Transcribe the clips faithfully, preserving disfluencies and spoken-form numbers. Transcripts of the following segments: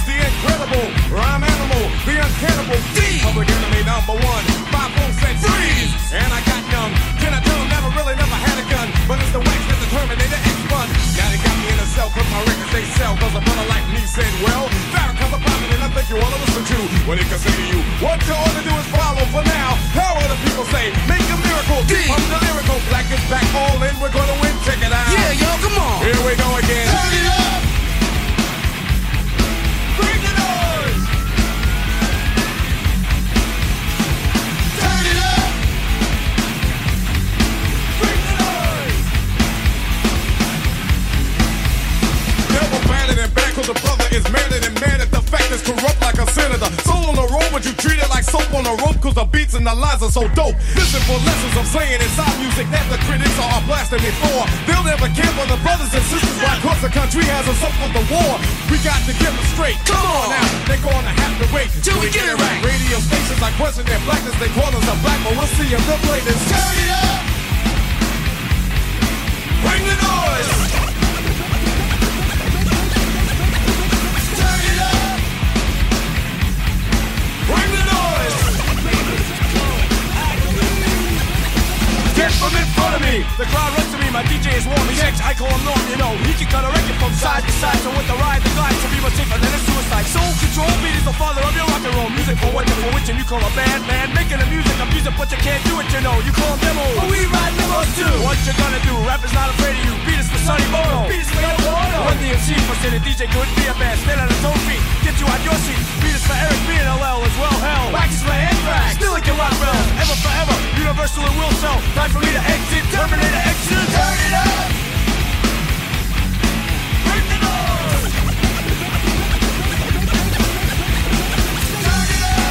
the incredible rhyme animal, the uncannibal D. Public enemy number one. Five four said freeze, and I got numb. Can I tell them never really never had a gun, but it's the wax that the Terminator X one. Now they got me in a cell, cause my records they sell, cause a brother like me said, well, Farrakhan's a prophet, and I think you ought to listen to what he can say to you. What you ought to do is follow for now. How other people say, make a miracle. D. I'm the lyrical, black is back, all in, we're gonna win. Check it out. Yeah, yo, come on. Here we go again. Turn it up. Bring the noise. Turn it up. Bring the noise. Never batted and back, cause the brother is madder than mad at the fact is corrupt like a senator. Soul on the road, but you treat it like soap on a rope, cause the beats and the lines are so dope. Listen for lessons I'm saying inside music that the critics are blasting me for. They'll never care for the brothers and sisters why cause the country has us up for the war. We got to get them straight. Come on now, they're gonna have to wait till we get it right. Radio stations like question their blackness, they call us a black, but we'll see if they'll play this. Turn it up. Bring the noise. Turn it up. Bring the noise. Get from in front of me. The crowd runs to me, my D J is warm. He's X, I call him Norm, you know. He can cut a record from side to side. So with the ride, the glide, to be much safer than a suicide. Soul control, beat is the father of your rock and roll. Music for what and for which, and you call a band, man. Making the music, I'm music, but you can't do it, you know. You call them demos. But we ride demos too. What you gonna do? Rap is not afraid of you. Beat is for Sonny Bono. Beat is for Yo Bono. When the M C first hit a D J couldn't be a band. Stand on his own feet, get you out your seat. Beat is for Eric B and L L as well, hell. Wax is for Anthrax. Still it can rock well. Ever forever, universal and will sell. Time for me to exit. Terminator exit. Turn it up. Bring the noise. Turn it up.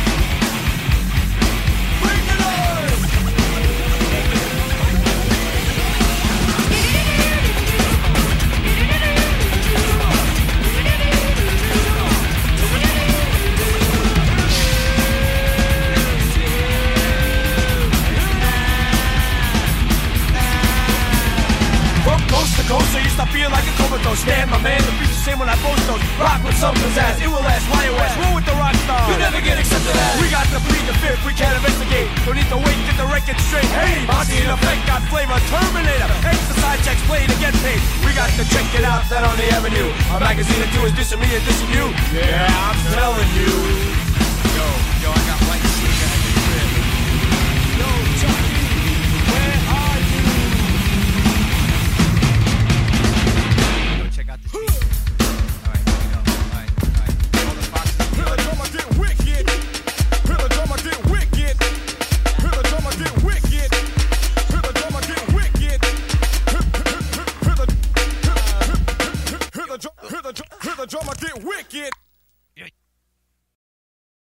Bring the noise. Coast to coast, so you stop feeling like a comatose. Stand, my man, the beat's the same when I post those. Rock with some pizzazz, it will last, why it last. Roll with the rock star, you never get accepted as. We got to plead the fifth, we can't investigate. Don't need to wait, get the record straight. Hey, Monty in effect, got flavor, Terminator. Exercise checks, play to get paid. We got to check it out, that on the avenue. Our magazine or two is dissing me and dissing you. Yeah, I'm telling you.